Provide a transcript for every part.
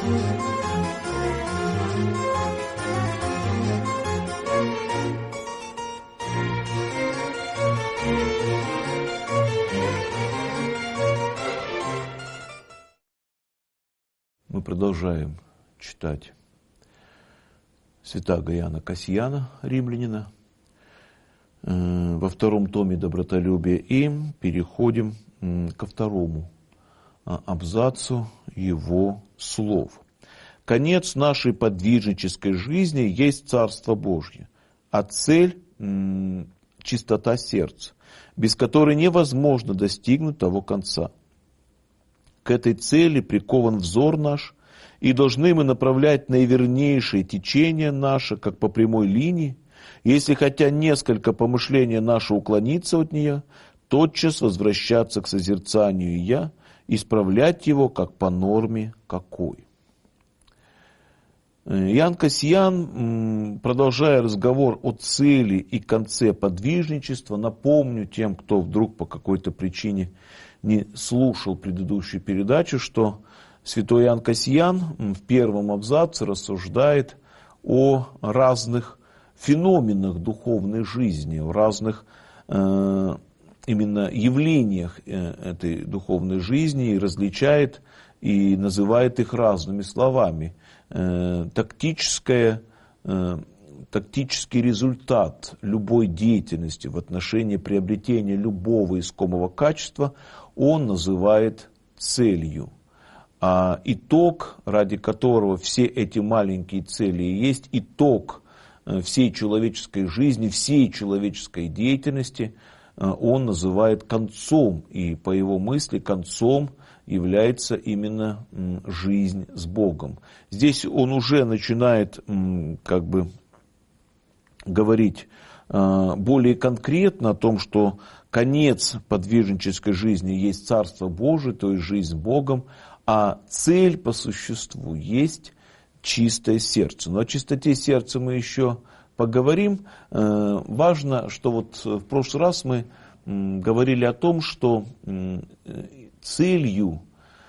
Мы продолжаем читать святаго Иоанна Кассияна, римлянина, во втором томе «Добротолюбие», и переходим ко второму абзацу его слов. Конец нашей подвижнической жизни есть Царство Божье, а цель – чистота сердца, без которой невозможно достигнуть того конца. К этой цели прикован взор наш, и должны мы направлять наивернейшее течение наше, как по прямой линии. Если хотя несколько помышления наше уклонится от нее, тотчас возвращаться к созерцанию «Я», исправлять его, как по норме какой. Иоанн Кассиян, продолжая разговор о цели и конце подвижничества, напомню тем, кто вдруг по какой-то причине не слушал предыдущую передачу, что святой Иоанн Кассиян в первом абзаце рассуждает о разных феноменах духовной жизни, о разных именно явлениях этой духовной жизни и различает и называет их разными словами. Тактический результат любой деятельности в отношении приобретения любого искомого качества он называет целью. А итог, ради которого все эти маленькие цели и есть итог всей человеческой жизни, всей человеческой деятельности, он называет концом. И по его мысли концом является именно жизнь с Богом. Здесь он уже начинает говорить более конкретно о том, что конец подвижнической жизни есть Царство Божие, то есть жизнь с Богом, а цель по существу есть чистое сердце. Но о чистоте сердца мы еще поговорим. Важно, что вот в прошлый раз мы говорили о том, что целью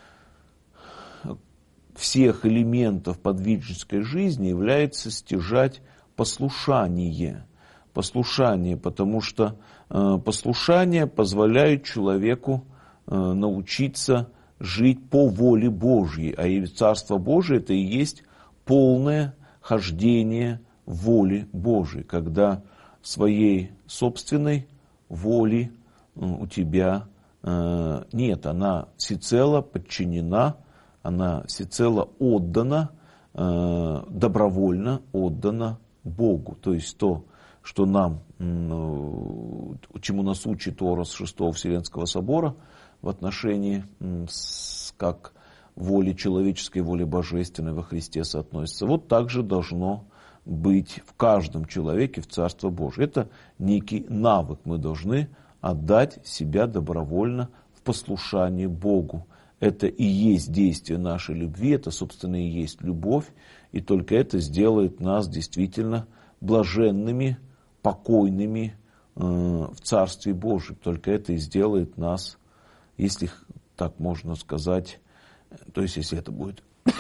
всех элементов подвижнической жизни является стяжать послушание. Послушание, потому что послушание позволяет человеку научиться жить по воле Божьей. А и Царство Божие это и есть полное хождение воли Божией, когда своей собственной воли у тебя нет, она всецело подчинена, она всецело отдана, добровольно отдана Богу. То есть то, что нам, чему нас учит Орос Шестого Вселенского Собора в отношении как воли человеческой, воли божественной во Христе соотносится. Вот так же должно быть в каждом человеке в Царство Божие. Это некий навык. Мы должны отдать себя добровольно в послушание Богу. Это и есть действие нашей любви, это, собственно, и есть любовь. И только это сделает нас действительно блаженными, покойными в Царстве Божьем. Только это и сделает нас, если так можно сказать, то есть если это будет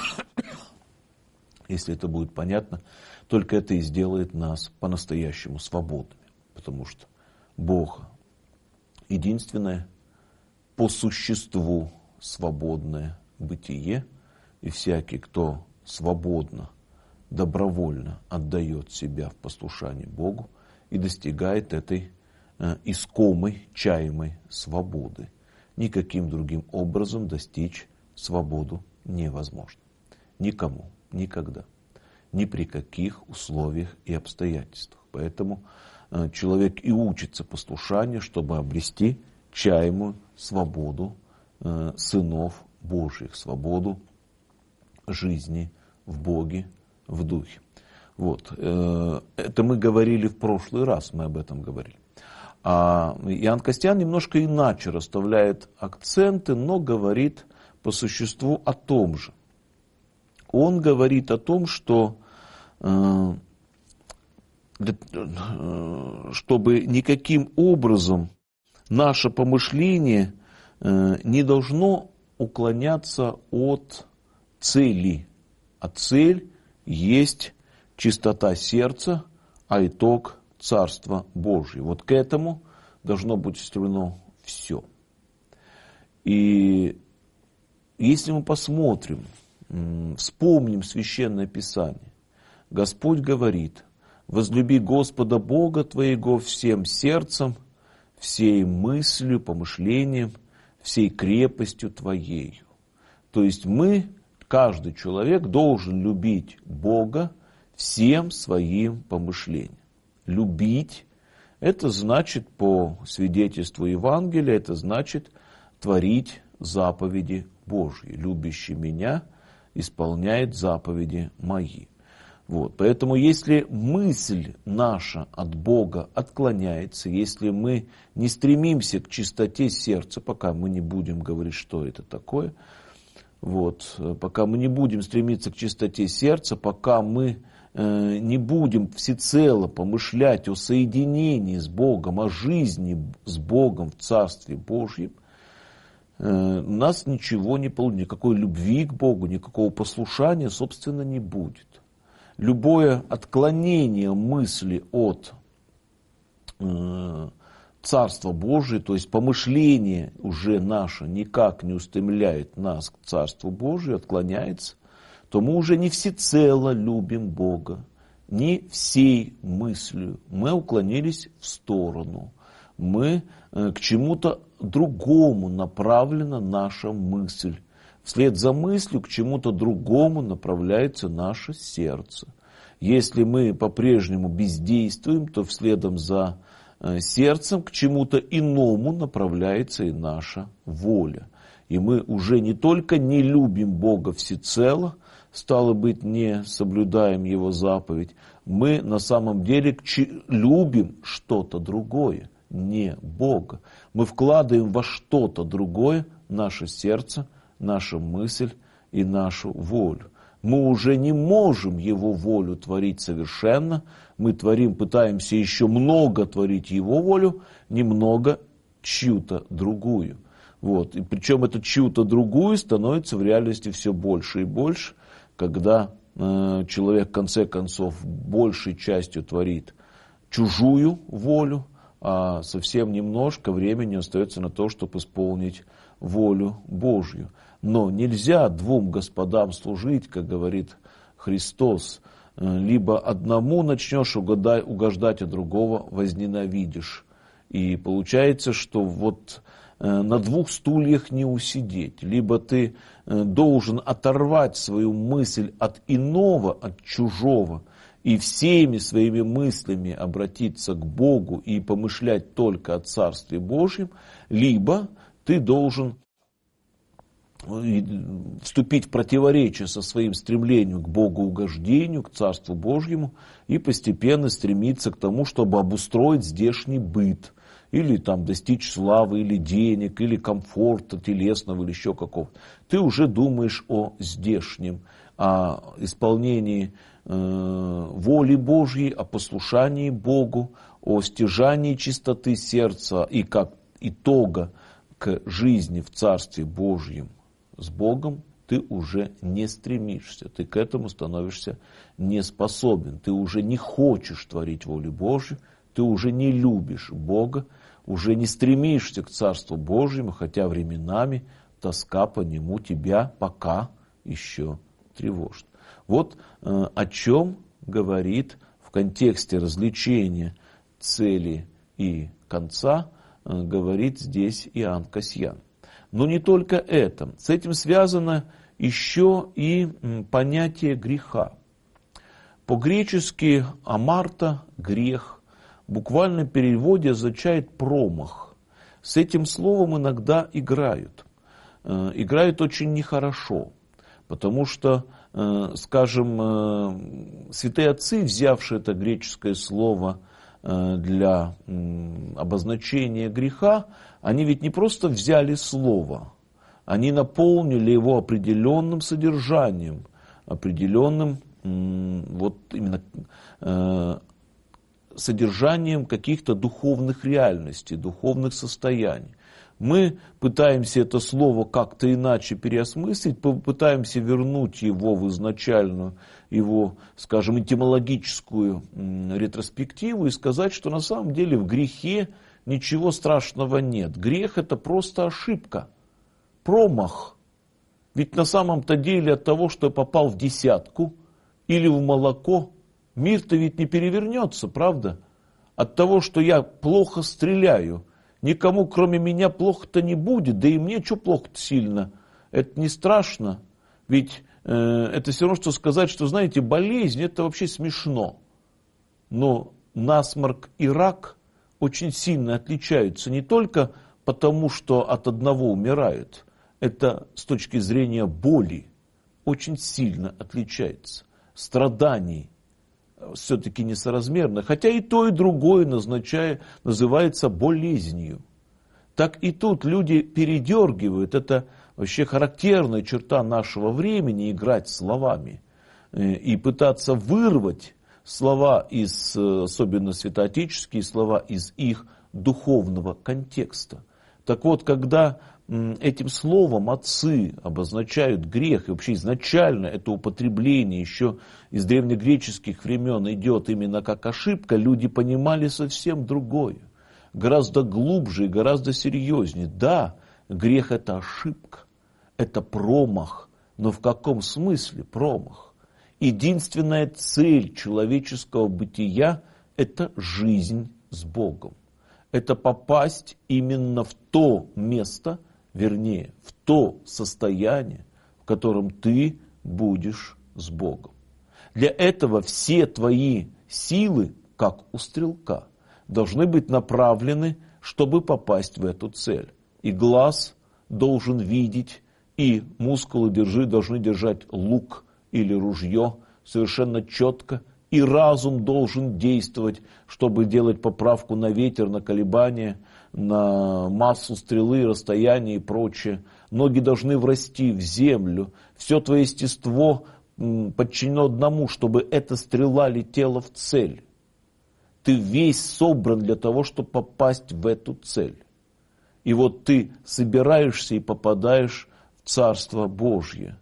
понятно, только это и сделает нас по-настоящему свободными. Потому что Бог единственное по существу свободное бытие, и всякий, кто свободно, добровольно отдает себя в послушание Богу и достигает этой искомой, чаемой свободы. Никаким другим образом достичь свободу невозможно. Никому, никогда, ни при каких условиях и обстоятельствах. Поэтому человек и учится послушанию, чтобы обрести чаемую свободу сынов Божьих, свободу жизни в Боге, в Духе. Вот. Это мы говорили в прошлый раз, мы об этом говорили. А Иоанн Кассиян немножко иначе расставляет акценты, но говорит по существу о том же. Он говорит о том, что чтобы никаким образом наше помышление не должно уклоняться от цели А цель есть чистота сердца, а итог – Царство Божье. Вот к этому должно быть устремлено все. И если мы посмотрим, вспомним Священное Писание, Господь говорит: возлюби Господа Бога твоего всем сердцем, всей мыслью, помышлением, всей крепостью твоею. То есть мы, каждый человек, должен любить Бога всем своим помышлением. Любить – это значит, по свидетельству Евангелия, это значит творить заповеди Божьи. Любящий меня исполняет заповеди мои. Вот. Поэтому если мысль наша от Бога отклоняется, если мы не стремимся к чистоте сердца, пока мы не будем говорить, что это такое, вот, пока мы не будем стремиться к чистоте сердца, пока мы не будем всецело помышлять о соединении с Богом, о жизни с Богом в Царстве Божьем, у нас ничего не получится, никакой любви к Богу, никакого послушания, собственно, не будет. Любое отклонение мысли от Царства Божия, то есть помышление уже наше никак не устремляет нас к Царству Божию, отклоняется, то мы уже не всецело любим Бога, не всей мыслью. Мы уклонились в сторону. Мы к чему-то другому направлена наша мысль. Вслед за мыслью к чему-то другому направляется наше сердце. Если мы по-прежнему бездействуем, то вследом за сердцем к чему-то иному направляется и наша воля. И мы уже не только не любим Бога всецело, стало быть, не соблюдаем Его заповедь, мы на самом деле любим что-то другое, не Бога. Мы вкладываем во что-то другое наше сердце, нашу мысль и нашу волю. Мы уже не можем Его волю творить совершенно, мы пытаемся еще много творить Его волю, немного чью-то другую. Вот. И причем эту чью-то другую становится в реальности все больше и больше, когда человек в конце концов большей частью творит чужую волю, а совсем немножко времени остается на то, чтобы исполнить волю Божью. Но нельзя двум господам служить, как говорит Христос. Либо одному начнешь угождать, а другого возненавидишь. И получается, что вот на двух стульях не усидеть. Либо ты должен оторвать свою мысль от иного, от чужого, и всеми своими мыслями обратиться к Богу и помышлять только о Царстве Божьем, либо ты должен вступить в противоречие со своим стремлением к богоугождению, к Царству Божьему и постепенно стремиться к тому, чтобы обустроить здешний быт, или там достичь славы, или денег, или комфорта телесного, или еще какого-то. Ты уже думаешь о здешнем, о исполнении воли Божьей, о послушании Богу, о стяжании чистоты сердца и как итога к жизни в Царстве Божьем с Богом ты уже не стремишься, ты к этому становишься не способен, ты уже не хочешь творить волю Божью, ты уже не любишь Бога, уже не стремишься к Царству Божьему, хотя временами тоска по нему тебя пока еще тревожит. Вот о чем говорит в контексте развлечения цели и конца, говорит здесь Иоанн Касьян. Но не только это. С этим связано еще и понятие греха. По-гречески амарта – грех. В буквальном переводе означает промах. С этим словом иногда играют. Играют очень нехорошо. Потому что, скажем, святые отцы, взявшие это греческое слово для обозначения греха, они ведь не просто взяли слово, они наполнили его определенным содержанием, определенным вот именно содержанием каких-то духовных реальностей, духовных состояний. Мы пытаемся это слово как-то иначе переосмыслить, пытаемся вернуть его в изначальную, его, скажем, этимологическую ретроспективу и сказать, что на самом деле в грехе ничего страшного нет. Грех – это просто ошибка, промах. Ведь на самом-то деле от того, что я попал в десятку или в молоко, мир-то ведь не перевернется, правда? От того, что я плохо стреляю, никому кроме меня плохо-то не будет, да и мне что плохо-то сильно? Это не страшно, ведь это все равно, что сказать, что, знаете, болезнь – это вообще смешно. Но насморк и рак очень сильно отличаются не только потому, что от одного умирают, это с точки зрения боли очень сильно отличается, страданий все-таки несоразмерно, хотя и то, и другое называется болезнью. Так и тут люди передергивают, это вообще характерная черта нашего времени, играть словами и пытаться вырвать слова из, особенно святоотеческие слова, из их духовного контекста. Так вот, когда этим словом отцы обозначают грех, и вообще изначально это употребление еще из древнегреческих времен идет именно как ошибка, люди понимали совсем другое, гораздо глубже и гораздо серьезнее. Да, грех – это ошибка, это промах, но в каком смысле промах? Единственная цель человеческого бытия – это жизнь с Богом. Это попасть именно в то место, вернее, в то состояние, в котором ты будешь с Богом. Для этого все твои силы, как у стрелка, должны быть направлены, чтобы попасть в эту цель. И глаз должен видеть, и мускулы должны держать лук или ружье совершенно четко, и разум должен действовать, чтобы делать поправку на ветер, на колебания, на массу стрелы, расстояние и прочее. Ноги должны врасти в землю. Все твое естество подчинено одному, чтобы эта стрела летела в цель. Ты весь собран для того, чтобы попасть в эту цель. И вот ты собираешься и попадаешь в Царство Божье.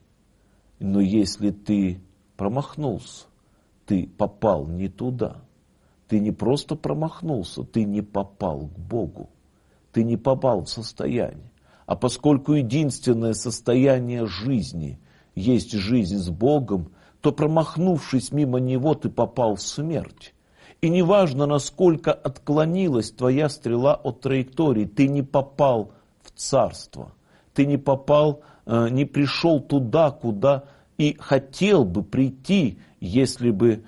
Но если ты промахнулся, ты попал не туда. Ты не просто промахнулся, ты не попал к Богу. Ты не попал в состояние. А поскольку единственное состояние жизни есть жизнь с Богом, то промахнувшись мимо Него, ты попал в смерть. И неважно, насколько отклонилась твоя стрела от траектории, ты не попал в царство. Ты не попал, не пришел туда, куда и хотел бы прийти, если бы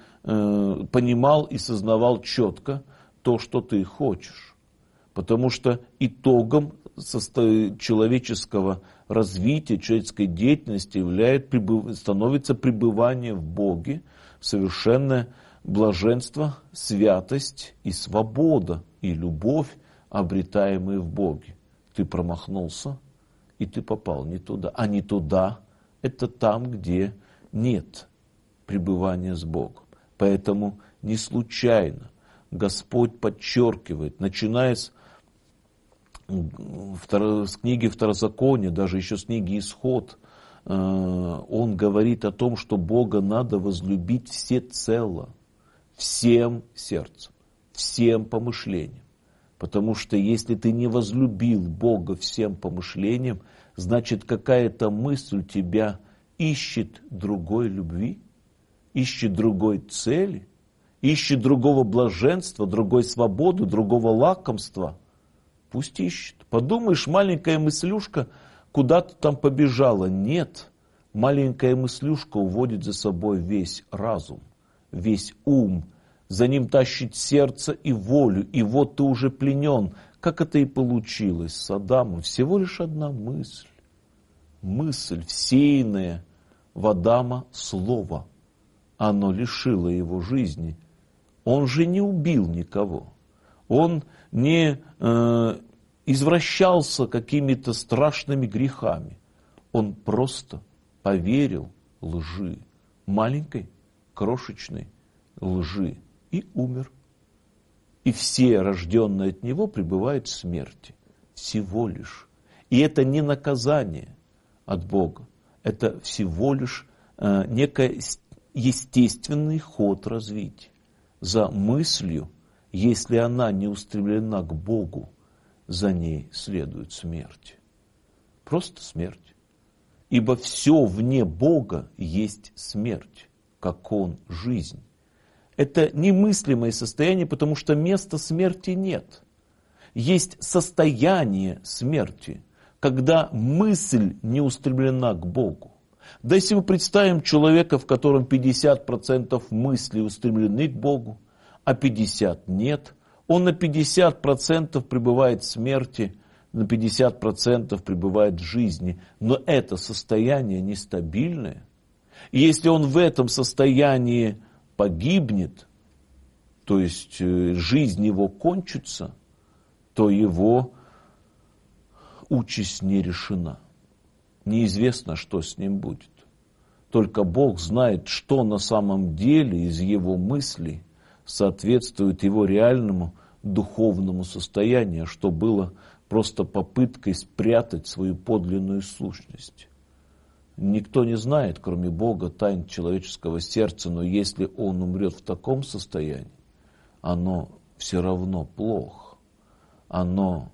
понимал и сознавал четко то, что ты хочешь. Потому что итогом человеческого развития, человеческой деятельности становится пребывание в Боге, совершенное блаженство, святость и свобода, и любовь, обретаемые в Боге. Ты промахнулся, и ты попал не туда. А не туда – это там, где нет пребывания с Богом. Поэтому не случайно Господь подчеркивает, начиная с книги Второзакония, даже еще с книги Исход, Он говорит о том, что Бога надо возлюбить всецело, всем сердцем, всем помышлением. Потому что если ты не возлюбил Бога всем помышлением, значит какая-то мысль тебя ищет другой любви, ищет другой цели, ищет другого блаженства, другой свободы, другого лакомства. Пусть ищет. Подумаешь, маленькая мыслюшка куда-то там побежала. Нет, маленькая мыслюшка уводит за собой весь разум, весь ум. За ним тащит сердце и волю. И вот ты уже пленен. Как это и получилось с Адамом. Всего лишь одна мысль. Мысль, всеянная в Адама слово. Оно лишило его жизни. Он же не убил никого. Он не извращался какими-то страшными грехами. Он просто поверил лжи, маленькой, крошечной лжи, и умер. И все, рожденные от него, пребывают в смерти. всего лишь. И это не наказание от Бога, это всего лишь некий естественный ход развития. За мыслью, если она не устремлена к Богу, за ней следует смерть. Просто смерть. Ибо все вне Бога есть смерть, как Он жизнь. Это немыслимое состояние, потому что места смерти нет. Есть состояние смерти, когда мысль не устремлена к Богу. Да если мы представим человека, в котором 50% мыслей устремлены к Богу, а 50% нет, он на 50% пребывает в смерти, на 50% пребывает в жизни. Но это состояние нестабильное. И если он в этом состоянии погибнет, то есть жизнь его кончится, то его участь не решена. Неизвестно, что с ним будет. Только Бог знает, что на самом деле из его мыслей соответствует его реальному духовному состоянию, что было просто попыткой спрятать свою подлинную сущность. Никто не знает, кроме Бога, тайн человеческого сердца, но если он умрет в таком состоянии, оно все равно плохо. Оно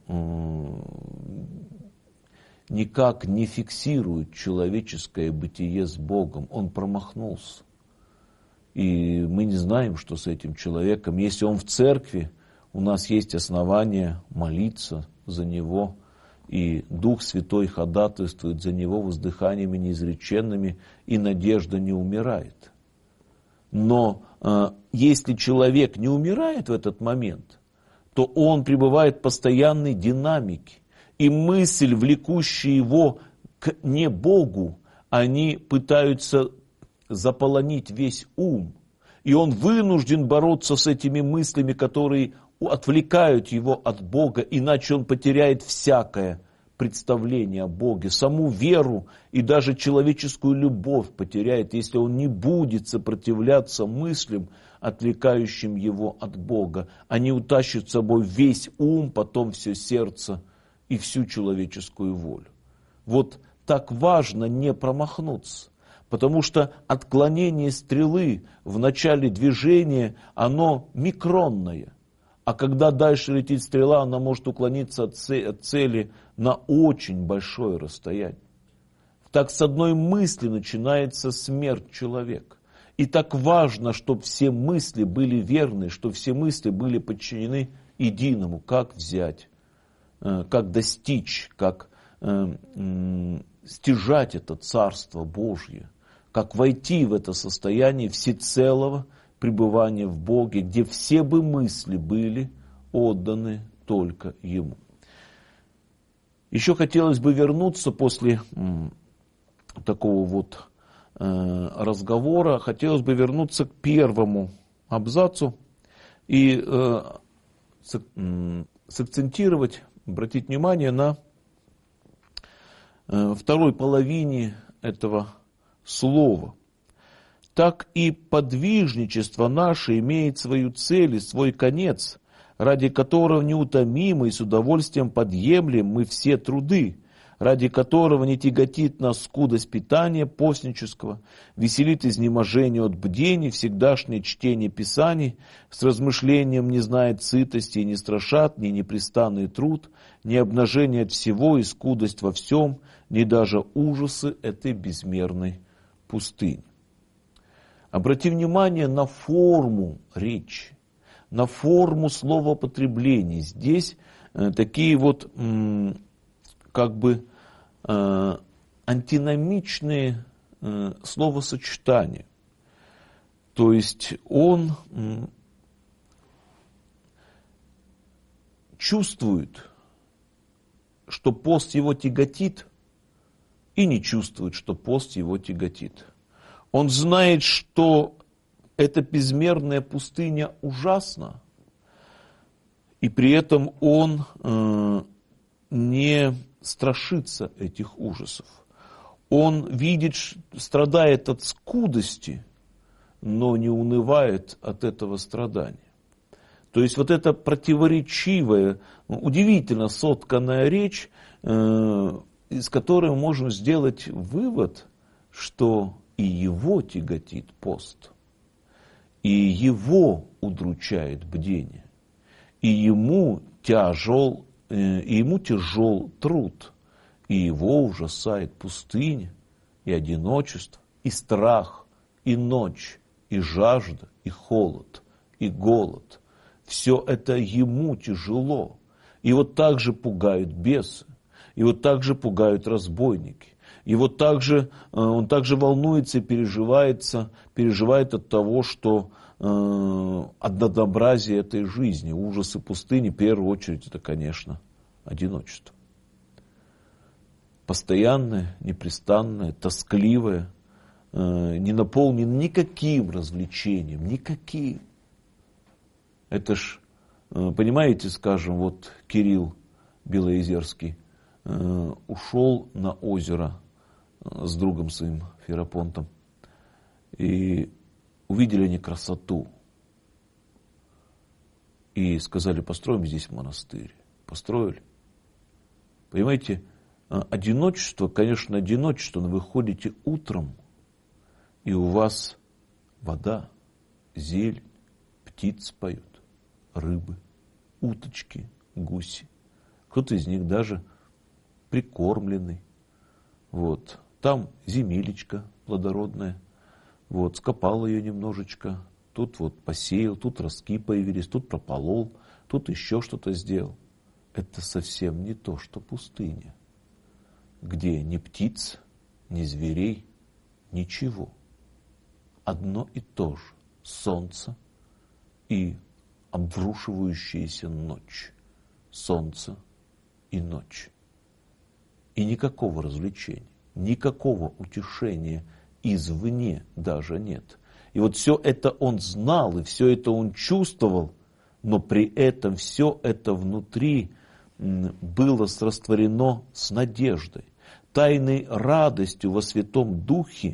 никак не фиксирует человеческое бытие с Богом. Он промахнулся. И мы не знаем, что с этим человеком. Если он в церкви, у нас есть основания молиться за него, и Дух Святой ходатайствует за него воздыханиями неизреченными, и надежда не умирает. Но если человек не умирает в этот момент, то он пребывает в постоянной динамике. И мысль, влекущая его к не Богу, они пытаются заполонить весь ум. И он вынужден бороться с этими мыслями, которые отвлекают его от Бога, иначе он потеряет всякое представление о Боге, саму веру и даже человеческую любовь потеряет, если он не будет сопротивляться мыслям, отвлекающим его от Бога. Они утащат с собой весь ум, потом все сердце и всю человеческую волю. Вот так важно не промахнуться, потому что отклонение стрелы в начале движения, оно микронное. А когда дальше летит стрела, она может уклониться от цели на очень большое расстояние. Так с одной мысли начинается смерть человека. И так важно, чтобы все мысли были верны, чтобы все мысли были подчинены единому. Как взять, как достичь, как стяжать это Царство Божье, как войти в это состояние всецелого пребывания в Боге, где все бы мысли были отданы только Ему. Еще хотелось бы вернуться после такого вот разговора, хотелось бы вернуться к первому абзацу и сакцентировать, обратить внимание на второй половине этого слова. Так и подвижничество наше имеет свою цель и свой конец, ради которого неутомимо и с удовольствием подъемлем мы все труды, ради которого не тяготит нас скудость питания постнического, веселит изнеможение от бдений, всегдашнее чтение Писаний, с размышлением не знает сытости и не страшат ни непрестанный труд, ни обнажение от всего и скудость во всем, ни даже ужасы этой безмерной пустыни. Обрати внимание на форму речи, на форму словоупотребления. Здесь такие вот как бы антиномичные словосочетания. То есть он чувствует, что пост его тяготит, и не чувствует, что пост его тяготит. Он знает, что эта безмерная пустыня ужасна, и при этом он не страшится этих ужасов. Он видит, страдает от скудости, но не унывает от этого страдания. То есть вот эта противоречивая, удивительно сотканная речь, из которой мы можем сделать вывод, что и его тяготит пост, и его удручает бдение, и ему тяжел труд, и его ужасает пустыня, и одиночество, и страх, и ночь, и жажда, и холод, и голод. Все это ему тяжело. И вот так же пугают бесы, и вот так же пугают разбойники. И вот так же, он также волнуется и переживает от того, что однообразие этой жизни, ужасы пустыни, в первую очередь, это, конечно, одиночество. Постоянное, непрестанное, тоскливое, не наполнен никаким развлечением, никаким. Это ж, понимаете, скажем, вот Кирилл Белоезерский ушел на озеро с другом своим Ферапонтом, и увидели они красоту, и сказали: построим здесь монастырь. Построили. Понимаете, одиночество, конечно, одиночество, но вы ходите утром, и у вас вода, зелень, птицы поют, рыбы, уточки, гуси. Кто-то из них даже прикормленный. Вот. Там земелечка плодородная. Вот. Скопал ее немножечко. Тут вот посеял, тут ростки появились, тут прополол, тут еще что-то сделал. Это совсем не то, что пустыня, где ни птиц, ни зверей, ничего. Одно и то же солнце и обрушивающаяся ночь. Солнце и ночь. И никакого развлечения, никакого утешения извне даже нет. И вот все это он знал, и все это он чувствовал, но при этом все это внутри было растворено с надеждой, тайной радостью во Святом Духе,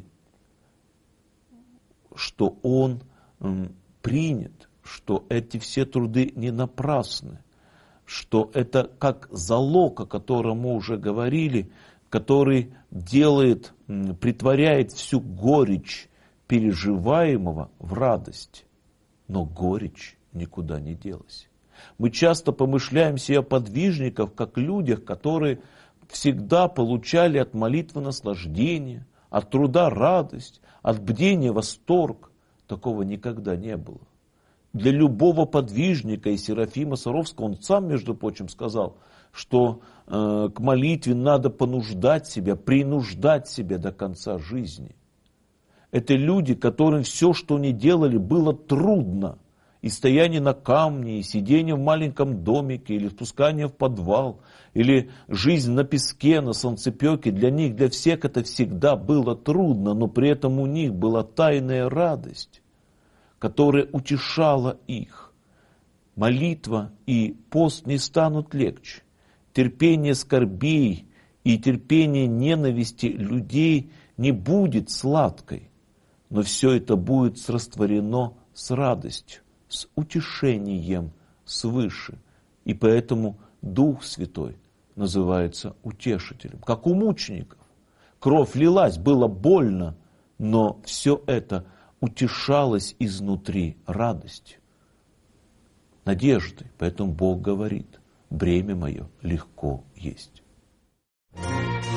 что он принят, что эти все труды не напрасны, что это как залог, о котором мы уже говорили, который притворяет всю горечь переживаемого в радость. Но горечь никуда не делась. Мы часто помышляем себе о подвижниках, как людях, которые всегда получали от молитвы наслаждение, от труда радость, от бдения восторг. Такого никогда не было. Для любого подвижника, и Серафима Саровского, он сам, между прочим, сказал, что к молитве надо понуждать себя, принуждать себя до конца жизни. Это люди, которым все, что они делали, было трудно. И стояние на камне, и сидение в маленьком домике, или спускание в подвал, или жизнь на песке, на солнцепеке, для них, для всех это всегда было трудно, но при этом у них была тайная радость, которая утешала их. Молитва и пост не станут легче. Терпение скорбей и терпение ненависти людей не будет сладкой, но все это будет растворено с радостью, с утешением свыше. И поэтому Дух Святой называется утешителем. Как у мучеников. Кровь лилась, было больно, но все это утешалось изнутри радостью, надеждой. Поэтому Бог говорит: бремя мое легко есть.